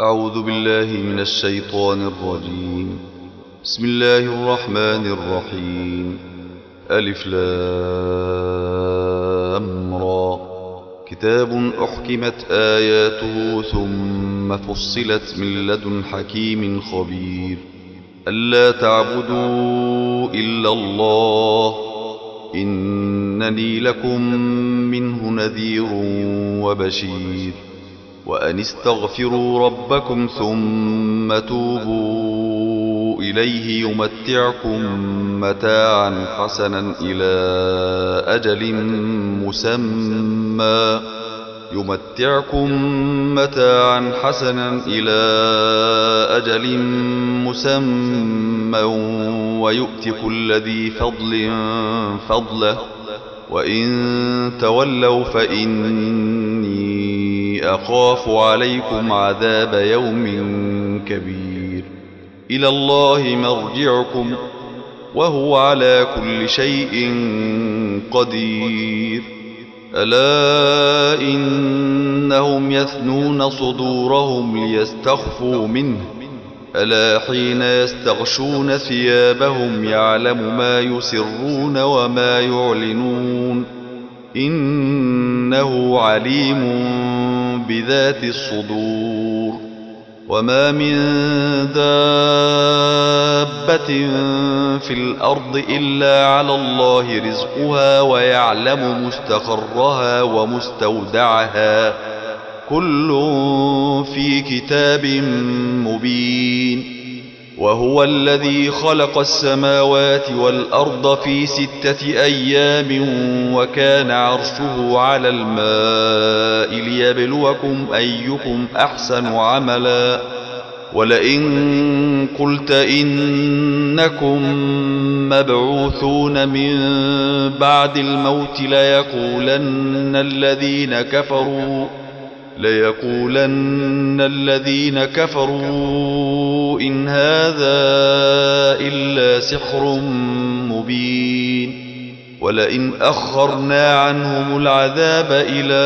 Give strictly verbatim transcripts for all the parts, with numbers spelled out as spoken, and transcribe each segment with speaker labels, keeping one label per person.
Speaker 1: أعوذ بالله من الشيطان الرجيم. بسم الله الرحمن الرحيم. ألف لام را. كتاب أحكمت آياته ثم فصلت من لدن حكيم خبير. ألا تعبدوا إلا الله إنني لكم منه نذير وبشير. وأن استغفروا ربكم ثم توبوا إليه يمتعكم متاعا حسنا إلى أجل مسمى يمتعكم متاعا حسنا إلى أجل مسمى ويؤت كل ذي فضل فضله وإن تولوا فإني أخاف عليكم عذاب يوم كبير. إلى الله مرجعكم وهو على كل شيء قدير. ألا إنهم يثنون صدورهم ليستخفوا منه ألا حين يستغشون ثيابهم يعلم ما يسرون وما يعلنون إنه عليم بذات الصدور. وما من دابة في الأرض إلا على الله رزقها ويعلم مستقرها ومستودعها كل في كتاب مبين. وهو الذي خلق السماوات والأرض في ستة أيام وكان عرشه على الماء ليبلوكم أيكم أحسن عملا. ولئن قلت إنكم مبعوثون من بعد الموت ليقولن الذين كفروا ليقولن الذين كفروا إن هذا إلا سحر مبين. ولئن أخرنا عنهم العذاب إلى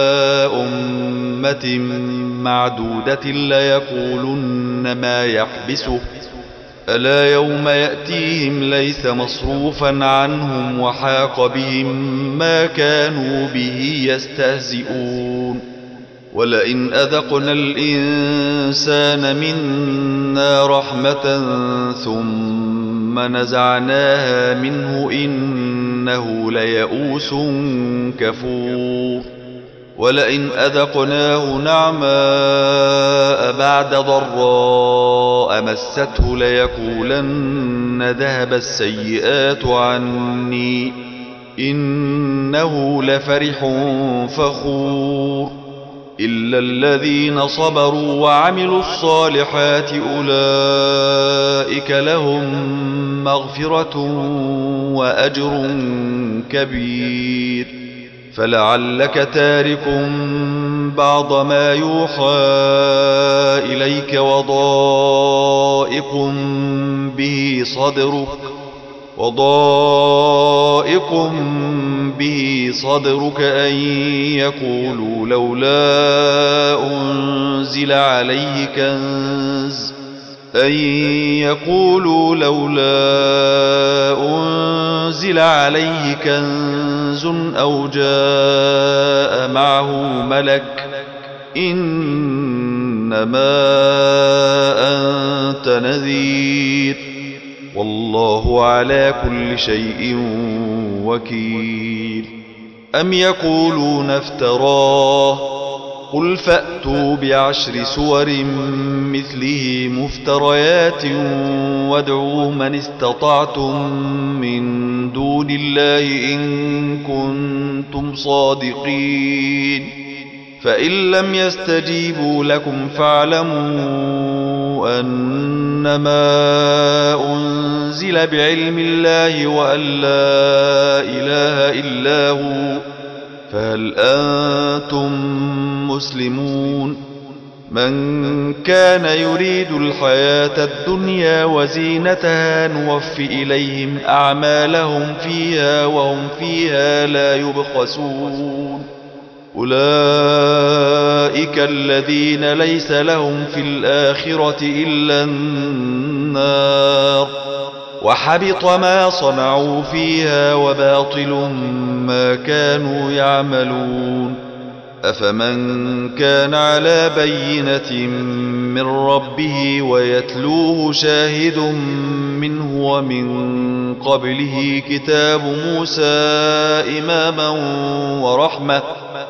Speaker 1: أمة معدودة ليقولن ما يحبسه ألا يوم يأتيهم ليس مصروفا عنهم وحاق بهم ما كانوا به يستهزئون. ولئن أذقنا الإنسان منا رحمة ثم نزعناها منه إنه ليئوس كفور. ولئن أذقناه نعماء بعد ضراء مسته ليقولن ذهب السيئات عني إنه لفرح فخور. إلا الذين صبروا وعملوا الصالحات أولئك لهم مغفرة وأجر كبير. فلعلك تارك بعض ما يوحى إليك وضائق به صدرك وضائق به صدرك أن يقولوا لولا أنزل عليه كنز أن يقولوا لولا أنزل عليه كنز أو جاء معه ملك إنما أنت نذير والله على كل شيء وكيل. أم يقولون افتراه قل فأتوا بعشر سور مثله مفتريات وادعوا من استطعتم من دون الله إن كنتم صادقين. فإن لم يستجيبوا لكم فاعلموا أنما أنزل بعلم الله وأن لا إله إلا هو فهل أنتم مسلمون. من كان يريد الحياة الدنيا وزينتها نوف إليهم أعمالهم فيها وهم فيها لا يبخسون. أولئك أولئك الذين ليس لهم في الآخرة إلا النار وحبط ما صنعوا فيها وباطل ما كانوا يعملون. أفمن كان على بينة من ربه ويتلوه شاهد منه ومن قبله كتاب موسى إماما ورحمة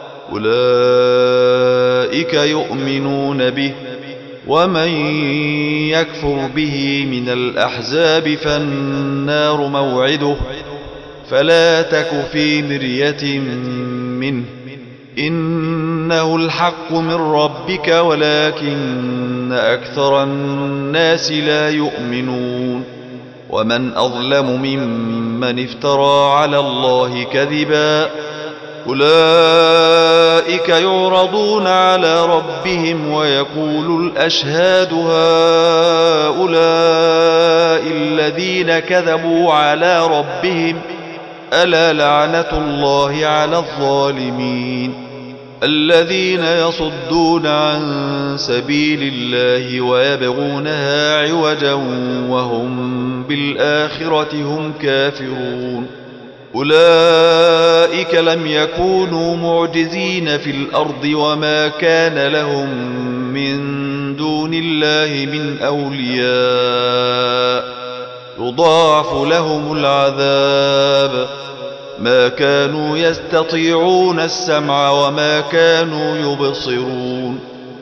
Speaker 1: أولئك يؤمنون به، ومن يكفر به من الأحزاب فالنار موعده، فلا تك في مرية منه إنه الحق من ربك ولكن أكثر الناس لا يؤمنون. ومن أظلم ممن افترى على الله كذبا أولئك يعرضون على ربهم ويقول الأشهاد هؤلاء الذين كذبوا على ربهم ألا لعنة الله على الظالمين الذين يصدون عن سبيل الله ويبغونها عوجا وهم بالآخرة هم كافرون. أولئك لم يكونوا معجزين في الأرض وما كان لهم من دون الله من أولياء يضاعف لهم العذاب ما كانوا يستطيعون السمع وما كانوا يبصرون.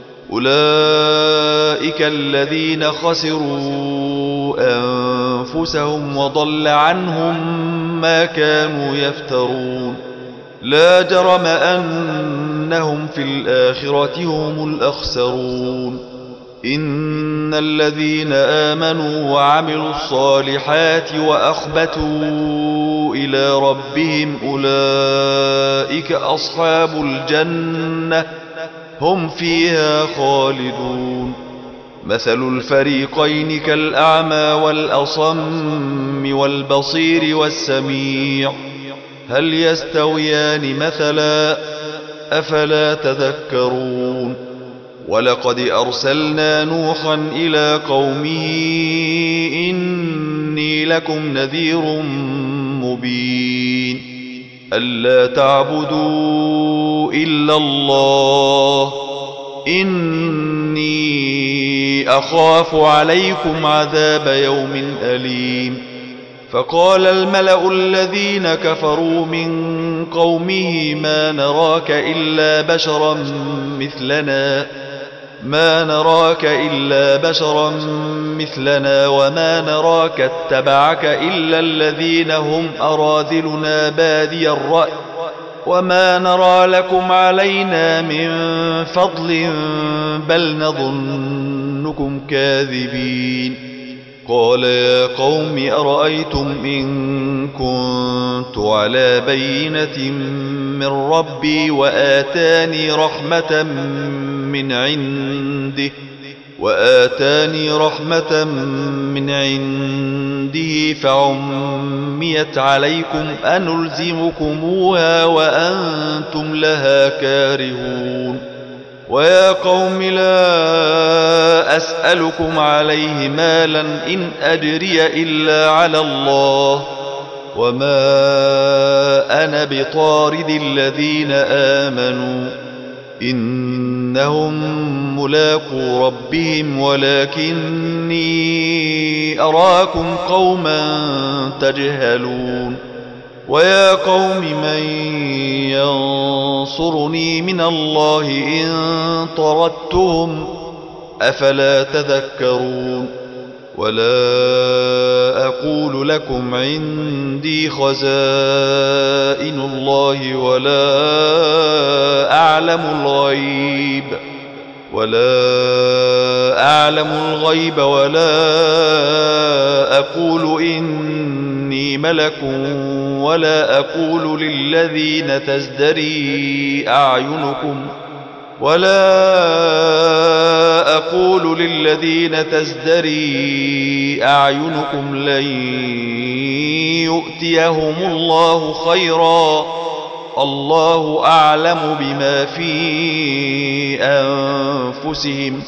Speaker 1: أولئك الذين خسروا أنفسهم وضل عنهم ما كانوا يفترون. لا جرم أنهم في الآخرة هم الأخسرون. إن الذين آمنوا وعملوا الصالحات وأخبتوا إلى ربهم أولئك أصحاب الجنة هم فيها خالدون. مثل الفريقين كالأعمى والأصم والبصير والسميع هل يستويان مثلا أفلا تذكرون. ولقد أرسلنا نوحا إلى قومه إني لكم نذير مبين ألا تعبدوا إلا الله إني أخاف عليكم عذاب يوم أليم. فقال الملأ الذين كفروا من قومه ما نراك إلا بشرا مثلنا ما نراك إلا بشرا مثلنا وما نراك اتبعك إلا الذين هم أراذلنا بادي الرأي وما نرى لكم علينا من فضل بل نظنكم كاذبين. قال يا قوم أرأيتم إن كنت على بينة من ربي وآتاني رحمة من عنده وآتاني رحمة من عنده فعميت عليكم أنلزمكموها وأنتم لها كارهون. ويا قوم لا أسألكم عليه مالا إن أجري إلا على الله وما أنا بطارد الذين آمنوا إنهم ملاقو ربهم ولكني أراكم قوما تجهلون. ويا قوم من ينصرني من الله إن طردتهم أفلا تذكرون. ولا أقول لكم عندي خزائن الله ولا أعلم الغيب ولا أعلم الغيب ولا أقول إني ملك ولا أقول للذين تزدري أعينكم ولا أقول للذين تزدري أعينكم لن يؤتيهم الله خيرا الله أعلم بما في أنفسهم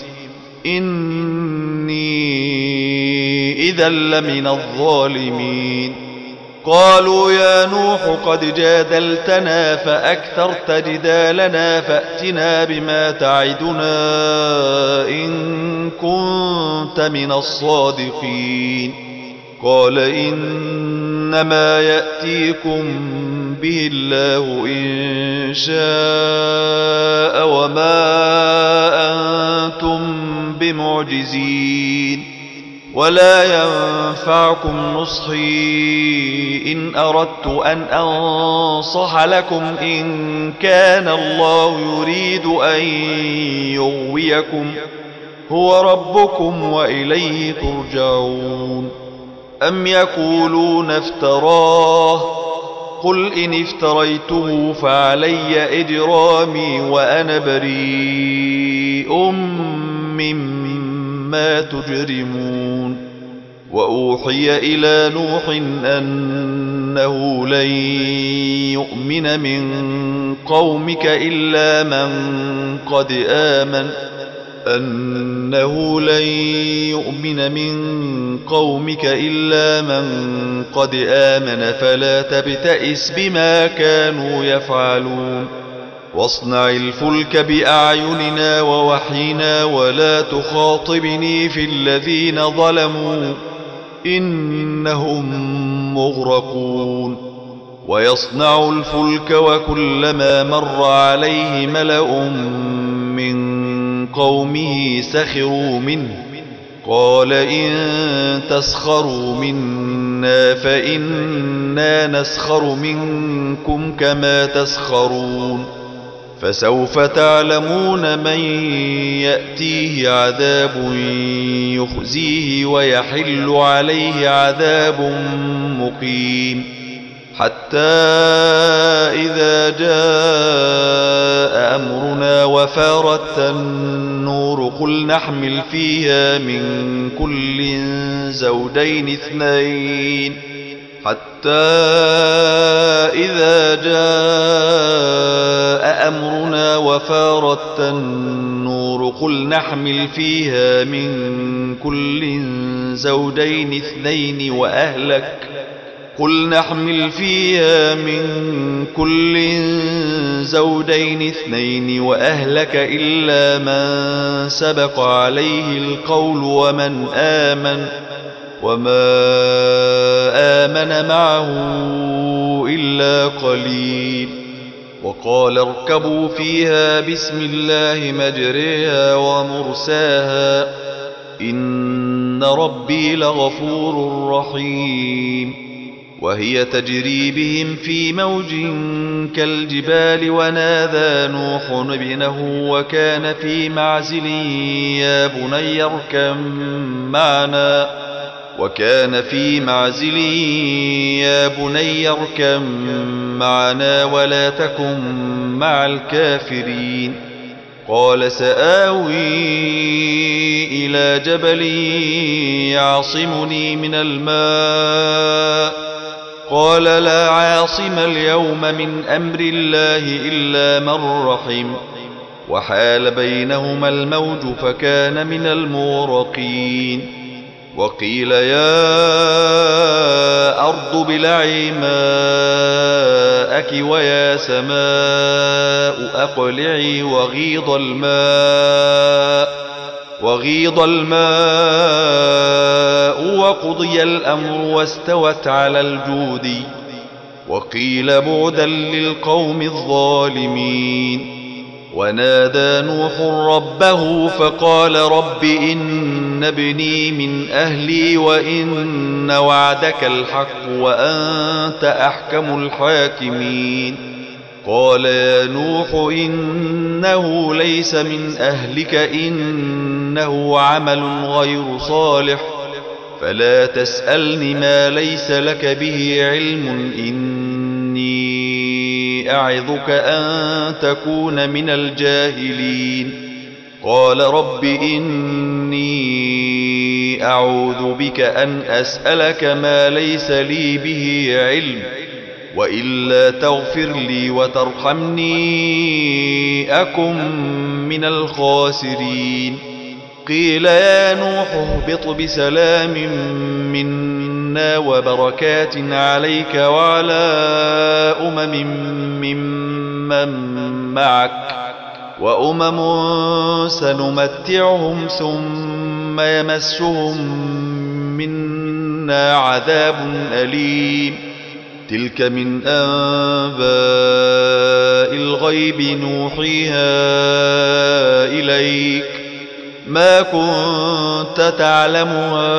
Speaker 1: إني إذا لمن الظالمين. قالوا يا نوح قد جادلتنا فأكثرت جدالنا فأتنا بما تعدنا إن كنت من الصادقين. قال إنما يأتيكم به الله إن شاء وما أنتم بمعجزين ولا ينفعكم نصحي إن أردت أن أنصح لكم إن كان الله يريد أن يغويكم هو ربكم وإليه ترجعون. أم يقولون افتراه قل إن افتريته فعلي إجرامي وأنا بريء مما تجرمون. وأوحي إلى نوح أنه لن يؤمن من قومك إلا من قد آمن أنه لن يؤمن من قومك إلا من قد آمن فلا تبتئس بما كانوا يفعلون. واصنع الفلك بأعيننا ووحينا ولا تخاطبني في الذين ظلموا إنهم مغرقون. ويصنع الفلك وكلما مر عليه ملأ من قومه سخروا منه قال إن تسخروا منا فإنا نسخر منكم كما تسخرون. فسوف تعلمون من يأتيه عذاب يخزيه ويحل عليه عذاب مقيم. حتى إذا جاء أمرنا وفارت النور قل نحمل فيها من كل زوجين اثنين حتى إذا جاء أمرنا وفارت النور قل نحمل فيها من كل زوجين اثنين وأهلك قل نحمل فيها من كل زوجين اثنين وأهلك إلا من سبق عليه القول ومن آمن وما آمن معه إلا قليل. وقال اركبوا فيها بسم الله مجريها ومرساها إن ربي لغفور رحيم. وهي تجري بهم في موج كالجبال ونادى نوح ابنه وكان في معزل يا بني اركب معنا وكان في معزل يا بني اركب معنا ولا تكن مع الكافرين. قال سآوي إلى جبل يعصمني من الماء قال لا عاصم اليوم من أمر الله إلا من رحم وحال بينهما الموج فكان من المغرقين. وقيل يا أرض ابلعي ماءك ويا سماء أقلعي وغيض الماء وغيض الماء وقضي الأمر واستوت على الجود. وقيل بعدا للقوم الظالمين. ونادى نوح ربه فقال رب إن ابني من أهلي وإن وعدك الحق وأنت أحكم الحاكمين. قال يا نوح إنه ليس من أهلك إنه عمل غير صالح فلا تسألني ما ليس لك به علم إني أعظك أن تكون من الجاهلين. قال رب إني أعوذ بك أن أسألك ما ليس لي به علم وإلا تغفر لي وترحمني أكن من الخاسرين. قيل يا نوح اهبط بسلام منا وبركات عليك وعلى أمم ممن معك وأمم سنمتعهم ثم يمسهم منا عذاب أليم. تلك من أنباء الغيب نوحيها إليك ما كنت تعلمها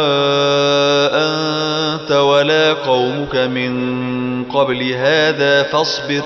Speaker 1: أنت ولا قومك من قبل هذا فاصبر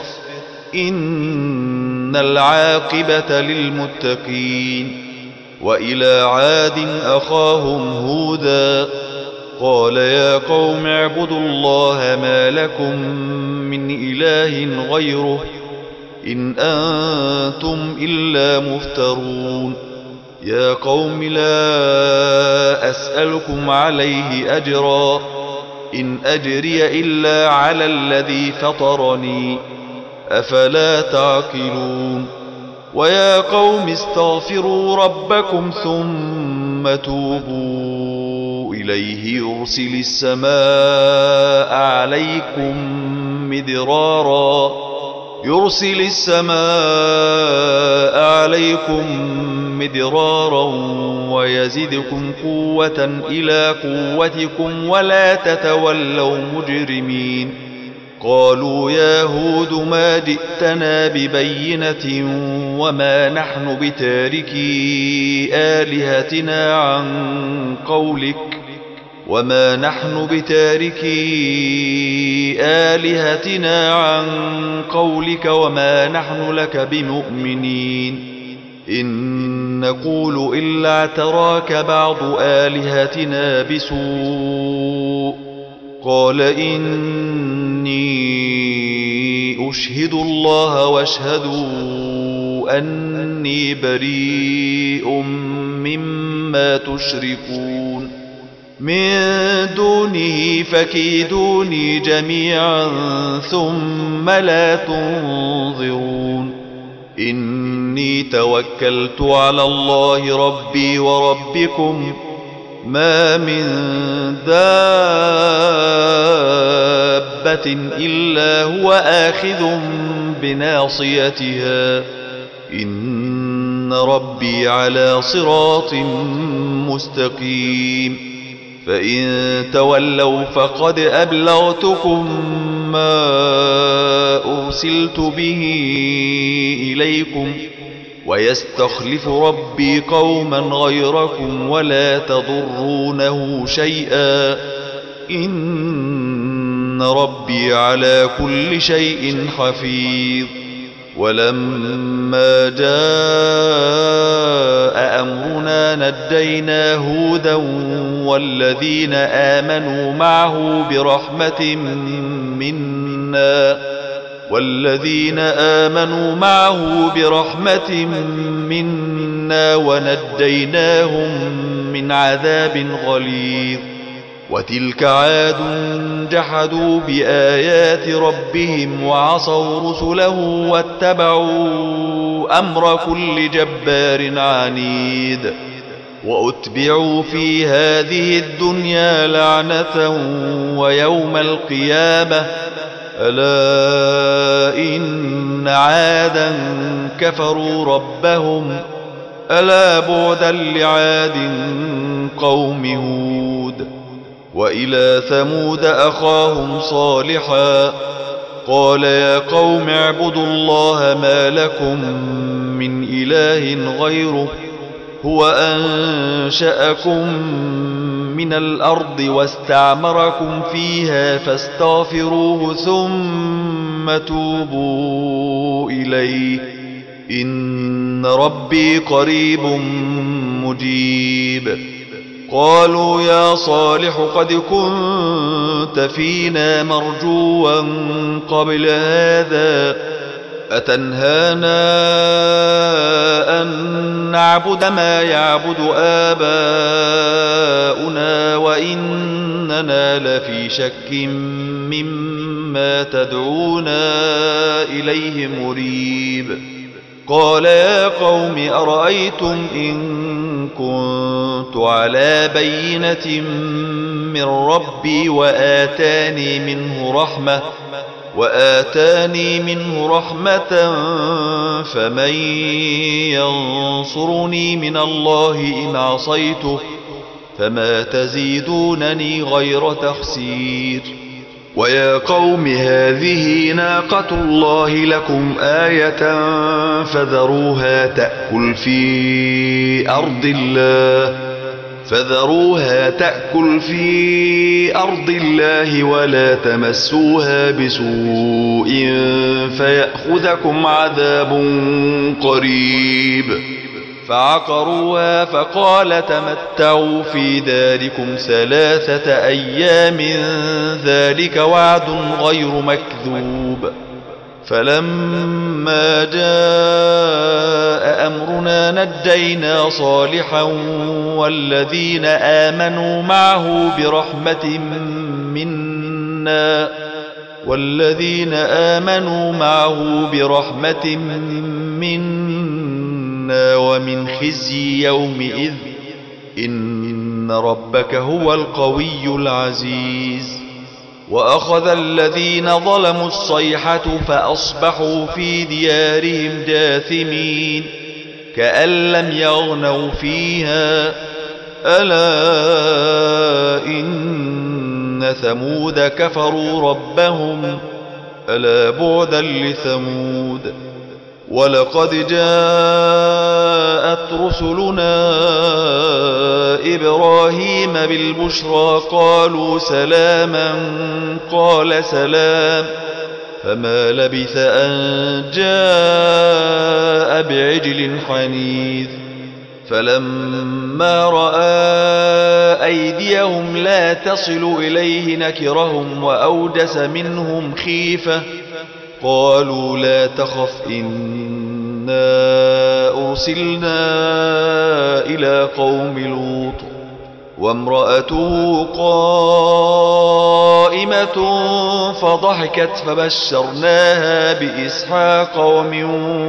Speaker 1: إن العاقبة للمتقين. وإلى عاد أخاهم هودا قال يا قوم اعبدوا الله ما لكم من إله غيره إن أنتم إلا مفترون. يا قوم لا أسألكم عليه أجرا إن أجري إلا على الذي فطرني أفلا تعقلون. ويا قوم استغفروا ربكم ثم توبوا إليه يرسل السماء عليكم مدرارا يرسل السماء عليكم مدرارا ويزدكم قوة إلى قوتكم ولا تتولوا مجرمين. قالوا يا هود ما جئتنا ببينة وما نحن بتاركي آلهتنا عن قولك وما نحن بتاركي آلهتنا عن قولك وما نحن لك بمؤمنين. إن نقول إلا اعتراك بعض آلهتنا بسوء. قال إني أشهد الله واشهدوا أني بريء مما تشركون من دونه فكيدوني جميعا ثم لا تنظرون. إني توكلت على الله ربي وربكم ما من دابة إلا هو آخذ بناصيتها إن ربي على صراط مستقيم. فإن تولوا فقد أبلغتكم ما أرسلت به إليكم ويستخلف ربي قوما غيركم ولا تضرونه شيئا إن ربي على كل شيء حفيظ. ولما جاء أمرنا نجينا هودا والذين آمنوا معه برحمة منا والذين آمنوا معه برحمة منا ونجيناهم من عذاب غليظ. وتلك عاد جحدوا بآيات ربهم وعصوا رسله واتبعوا أمر كل جبار عنيد. وأتبعوا في هذه الدنيا لعنة ويوم القيامة ألا إن عادا كفروا ربهم ألا بعدا لعاد قوم هود. وإلى ثمود أخاهم صالحا قال يا قوم اعبدوا الله ما لكم من إله غيره هو أنشأكم من الأرض واستعمركم فيها فاستغفروه ثم توبوا إليه إن ربي قريب مجيب. قالوا يا صالح قد كنت فينا مرجوا قبل هذا أتنهانا أن نعبد ما يعبد آباؤنا وإننا لفي شك مما ما تدعونا إليه مريب. قال يا قوم أرأيتم إن كنت على بينة من ربي وآتاني منه رحمة وآتاني منه رحمة فمن ينصرني من الله إن عصيته فما تزيدونني غير تخسير. ويا قوم هذه ناقة الله لكم آية فذروها تأكل في أرض الله فذروها تأكل في أرض الله ولا تمسوها بسوء فيأخذكم عذاب قريب. فعقروها فقال تمتعوا في داركم ثلاثة أيام ذلك وعد غير مكذوب. فلما جاء أمرنا نجينا صالحا والذين آمنوا معه برحمة منا والذين آمنوا معه برحمة منا ومن خزي يومئذ إن ربك هو القوي العزيز. وأخذ الذين ظلموا الصيحة فأصبحوا في ديارهم جاثمين كأن لم يغنوا فيها ألا إن ثمود كفروا ربهم ألا بعدا لثمود. ولقد جاءت رسلنا إبراهيم بالبشرى قالوا سلاما قال سلام فما لبث أن جاء بعجل حنيذ. فلما رأى أيديهم لا تصل إليه نكرهم وأوجس منهم خيفة قالوا لا تخف إنا أرسلنا إلى قوم لوط وامرأته قائمة فضحكت فبشرناها بإسحاق ومن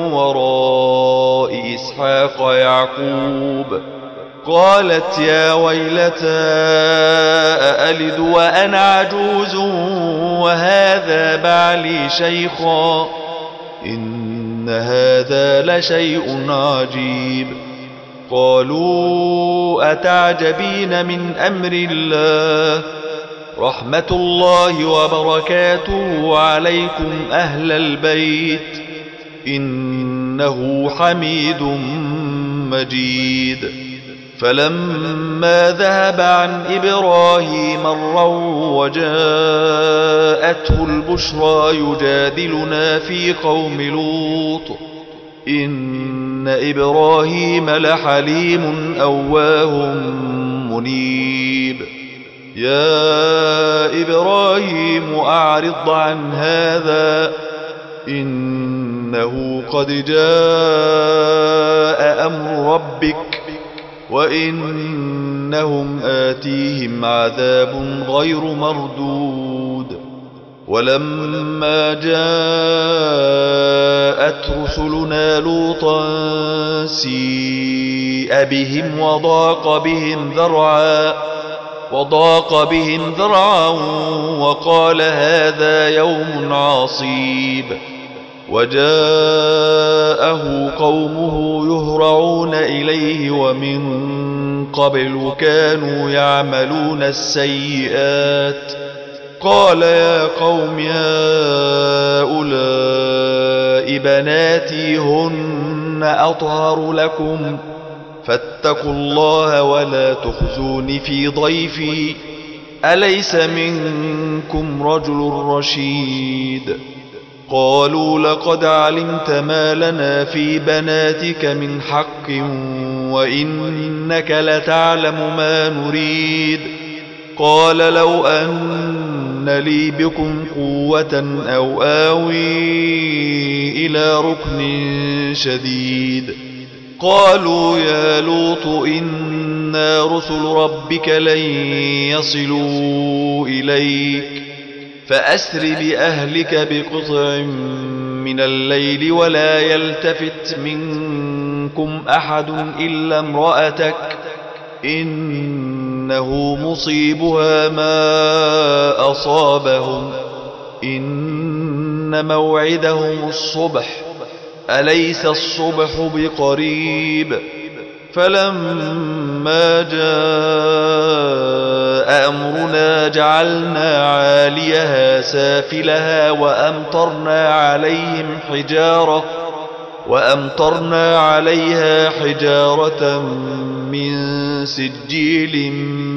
Speaker 1: وراء إسحاق يعقوب قالت يا ويلتى أألد وأنا عجوز وهذا بعلي شيخا إن هذا لشيء عجيب. قالوا أتعجبين من أمر الله رحمة الله وبركاته عليكم أهل البيت إنه حميد مجيد. فلما ذهب عن إبراهيم الروع وجاءته البشرى يجادلنا في قوم لوط إن إبراهيم لحليم أواه منيب. يا إبراهيم أعرض عن هذا إنه قد جاء أمر ربك وإنهم آتيهم عذاب غير مردود. ولما جاءت رسلنا لوطا سيء بهم وضاق بهم ذرعا وضاق بهم ذرعا وقال هذا يوم عصيب. وجاءه قومه يهرعون إليه ومن قبل كانوا يعملون السيئات قال يا قوم هؤلاء بناتي هن أطهر لكم فاتقوا الله ولا تخزون في ضيفي أليس منكم رجل رشيد. قالوا لقد علمت ما لنا في بناتك من حق وإنك لتعلم ما نريد. قال لو أن لي بكم قوة أو آوي إلى ركن شديد. قالوا يا لوط إنا رسل ربك لن يصلوا إليك فأسر بأهلك بقطع من الليل ولا يلتفت منكم أحد إلا امرأتك إنه مصيبها ما أصابهم إن موعدهم الصبح أليس الصبح بقريب فلما جاء أمرنا جعلنا عاليها سافلها وأمطرنا عليهم حجارة وأمطرنا عليها حجارة من سجيل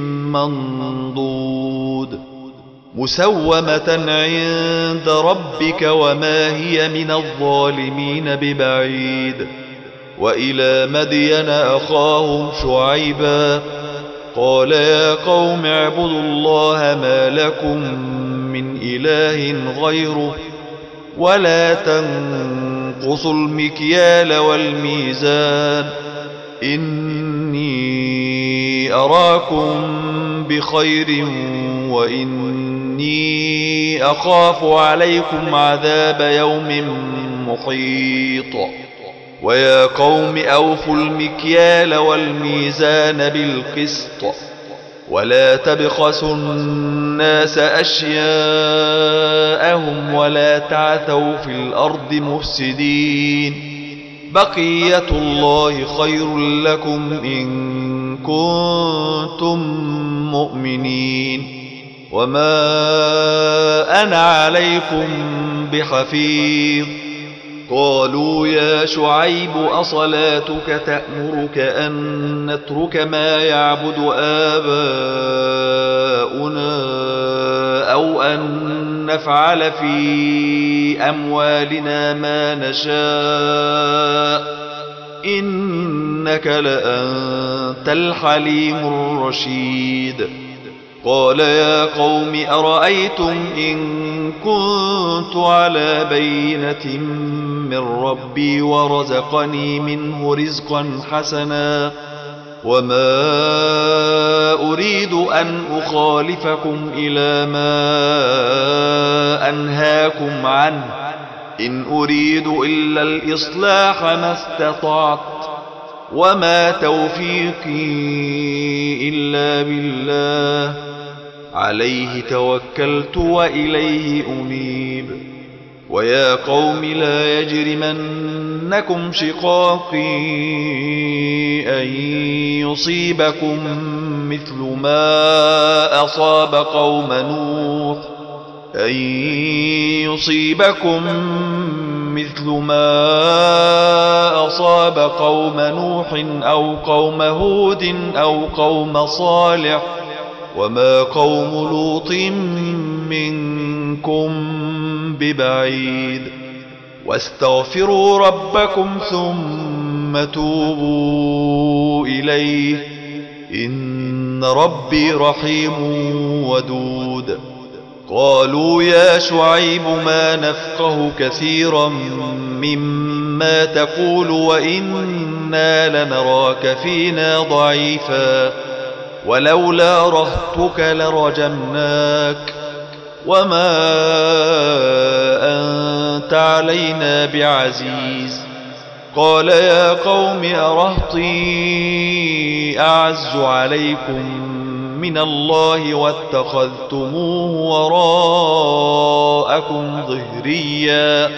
Speaker 1: منضود مسومة عند ربك وما هي من الظالمين ببعيد وإلى مدين أخاهم شعيبا قال يا قوم اعبدوا الله ما لكم من إله غيره ولا تنقصوا المكيال والميزان إني أراكم بخير وإني أخاف عليكم عذاب يوم محيط ويا قوم أوفوا المكيال والميزان بالقسط ولا تبخسوا الناس أشياءهم ولا تعثوا في الأرض مفسدين بقية الله خير لكم إن كنتم مؤمنين وما أنا عليكم بحفيظ قالوا يا شعيب أصلاتك تأمرك أن نترك ما يعبد آباؤنا أو أن نفعل في أموالنا ما نشاء إنك لأنت الحليم الرشيد قال يا قوم أرأيتم إن كنت على بينة من ربي ورزقني منه رزقا حسنا وما أريد أن أخالفكم إلى ما أنهاكم عنه إن أريد إلا الإصلاح ما استطعت وما توفيقي إلا بالله عليه توكلت وإليه أنيب ويا قوم لا يجرمنكم شقاقي أن يصيبكم مثل ما أصاب قوم نوح أن يصيبكم مثل ما أصاب قوم نوح أو قوم هود أو قوم صالح وما قوم لوط منكم ببعيد واستغفروا ربكم ثم توبوا إليه إن ربي رحيم ودود قالوا يا شعيب ما نفقه كثيرا مما تقول وإنا لنراك فينا ضعيفا ولولا رهطك لرجمناك وما أنت علينا بعزيز قال يا قوم أرهطي أعز عليكم من الله واتخذتموه وراءكم ظهريا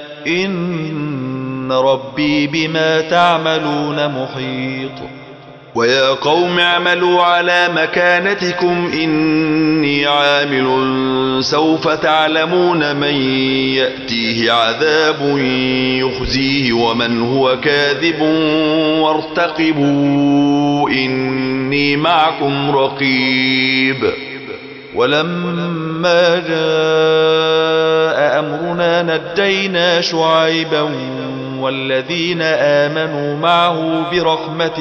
Speaker 1: إن ربي بما تعملون محيط ويا قوم اعملوا على مكانتكم إني عامل سوف تعلمون من يأتيه عذاب يخزيه ومن هو كاذب وارتقبوا إني معكم رقيب ولما جاء أمرنا نجينا شعيبا والذين آمنوا معه برحمة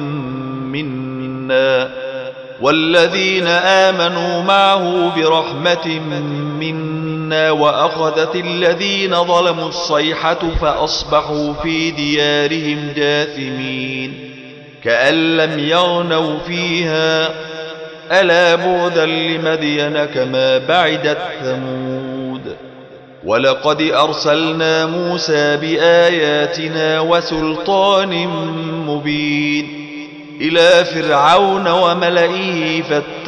Speaker 1: منا والذين آمنوا معه برحمة منا وأخذت الذين ظلموا الصيحة فأصبحوا في ديارهم جاثمين كأن لم يغنوا فيها ألا بعدا لمدين كما بعدت ثمود ولقد أرسلنا موسى بآياتنا وسلطان مبين إلى فرعون وملئه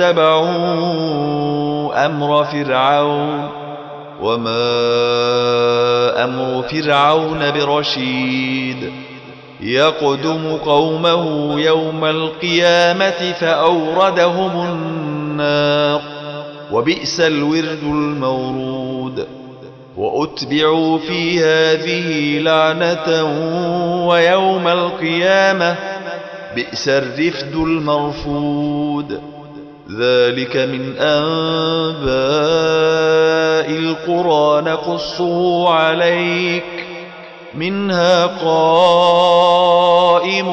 Speaker 1: فاتبعوا أمر فرعون وما أمر فرعون برشيد يقدم قومه يوم القيامة فأوردهم النار وبئس الورد المورود وأتبعوا في هذه لعنة ويوم القيامة بئس الرفد المرفود ذلك من أنباء القرى نقصه عليك منها قائم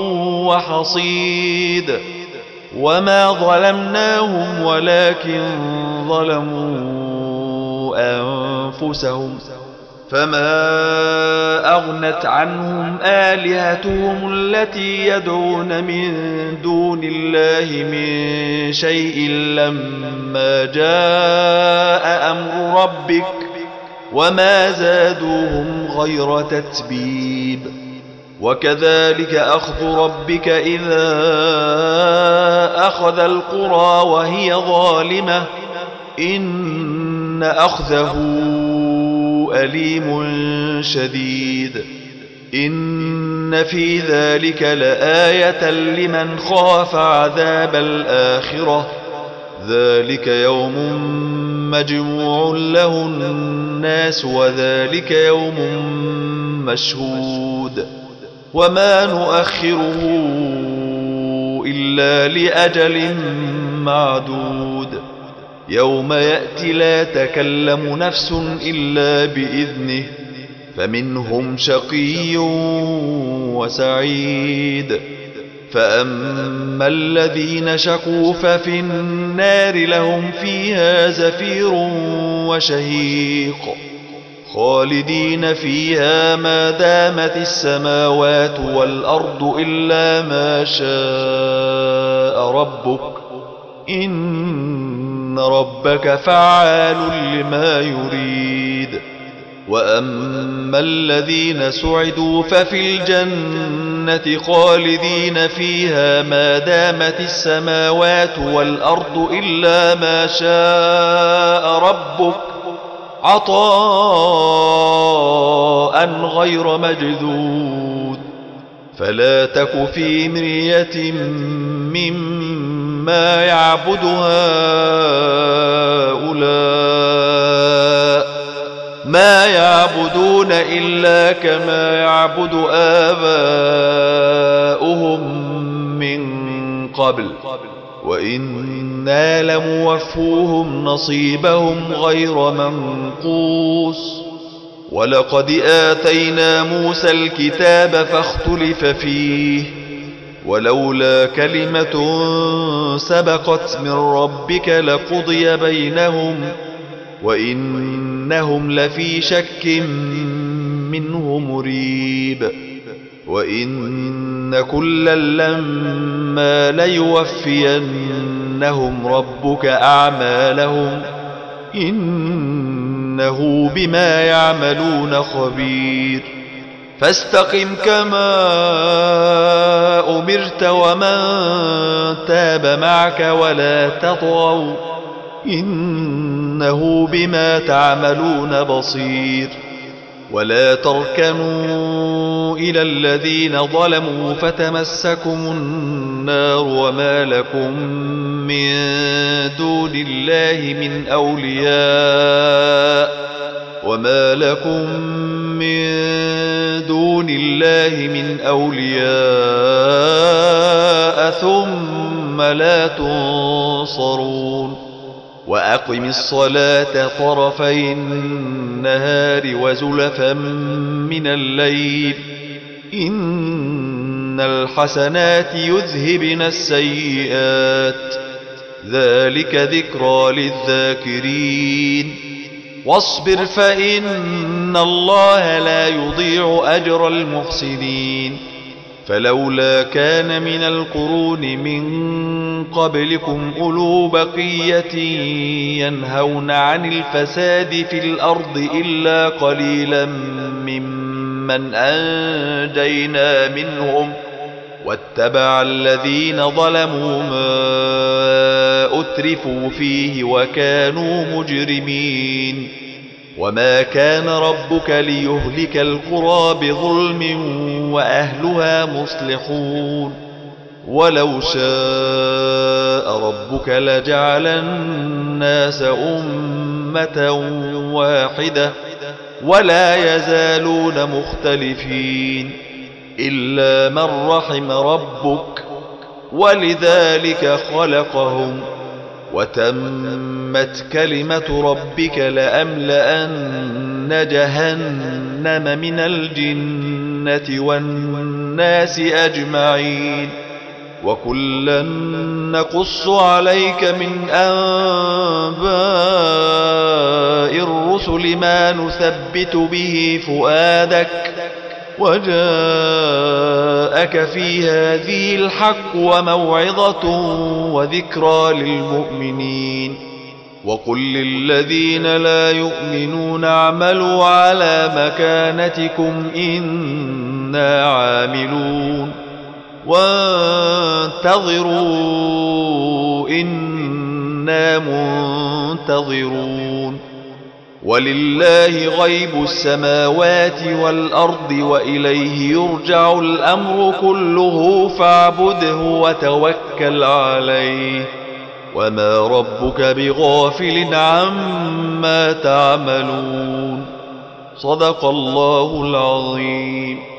Speaker 1: وحصيد وما ظلمناهم ولكن ظلموا أنفسهم فما أغنت عنهم آلهتهم التي يدعون من دون الله من شيء لما جاء أمر ربك وما زادوهم غير تتبيب وكذلك أخذ ربك إذا أخذ القرى وهي ظالمة إن أخذه أليم شديد إن في ذلك لآية لمن خاف عذاب الآخرة ذلك يوم مجموع له الناس وذلك يوم مشهود وما نؤخره إلا لأجل معدود يوم يأتي لا تكلم نفس إلا بإذنه فمنهم شقي وسعيد فأما الذين شقوا ففي النار لهم فيها زفير وشهيق خالدين فيها ما دامت السماوات والأرض إلا ما شاء ربك إن ربك فعال لما يريد وأما الذين سعدوا ففي الجنة خالدين فيها ما دامت السماوات والأرض إلا ما شاء ربك عطاء غير مجذود فلا تك في مرية مما يعبد هؤلاء ما يعبدون إلا كما يعبد آباؤهم من قبل وإنا لموفوهم نصيبهم غير منقوص ولقد آتينا موسى الكتاب فاختلف فيه ولولا كلمة سبقت من ربك لقضي بينهم وإنهم لفي شك منه مريب وإن كلا لما ليوفينهم ربك أعمالهم إنه بما يعملون خبير فاستقم كما أمرت ومن تاب معك ولا تطغوا إنه بما تعملون بصير ولا تركنوا إلى الذين ظلموا فتمسكم النار وما لكم من دون الله من أولياء وما لكم من دون الله من أولياء ثم لا تنصرون وأقم الصلاة طرفي النهار وزلفا من الليل إن الحسنات يذهبن السيئات ذلك ذكرى للذاكرين واصبر فإن الله لا يضيع أجر المحسنين فلولا كان من القرون من قبلكم أولو بقية ينهون عن الفساد في الأرض إلا قليلا ممن أنجينا منهم واتبع الذين ظلموا ما أترفوا فيه وكانوا مجرمين وما كان ربك ليهلك القرى بظلم وأهلها مصلحون ولو شاء ربك لجعل الناس أمة واحدة ولا يزالون مختلفين إلا من رحم ربك ولذلك خلقهم وتمت كلمة ربك لأملأن جهنم من الجنة والناس أجمعين وكلا نقص عليك من أنباء الرسل ما نثبت به فؤادك وجاءك في هذه الحق وموعظة وذكرى للمؤمنين وقل للذين لا يؤمنون اعملوا على مكانتكم إنا عاملون وانتظروا إنا منتظرون ولله غيب السماوات والأرض وإليه يرجع الأمر كله فاعبده وتوكل عليه وما ربك بغافل عما تعملون صدق الله العظيم.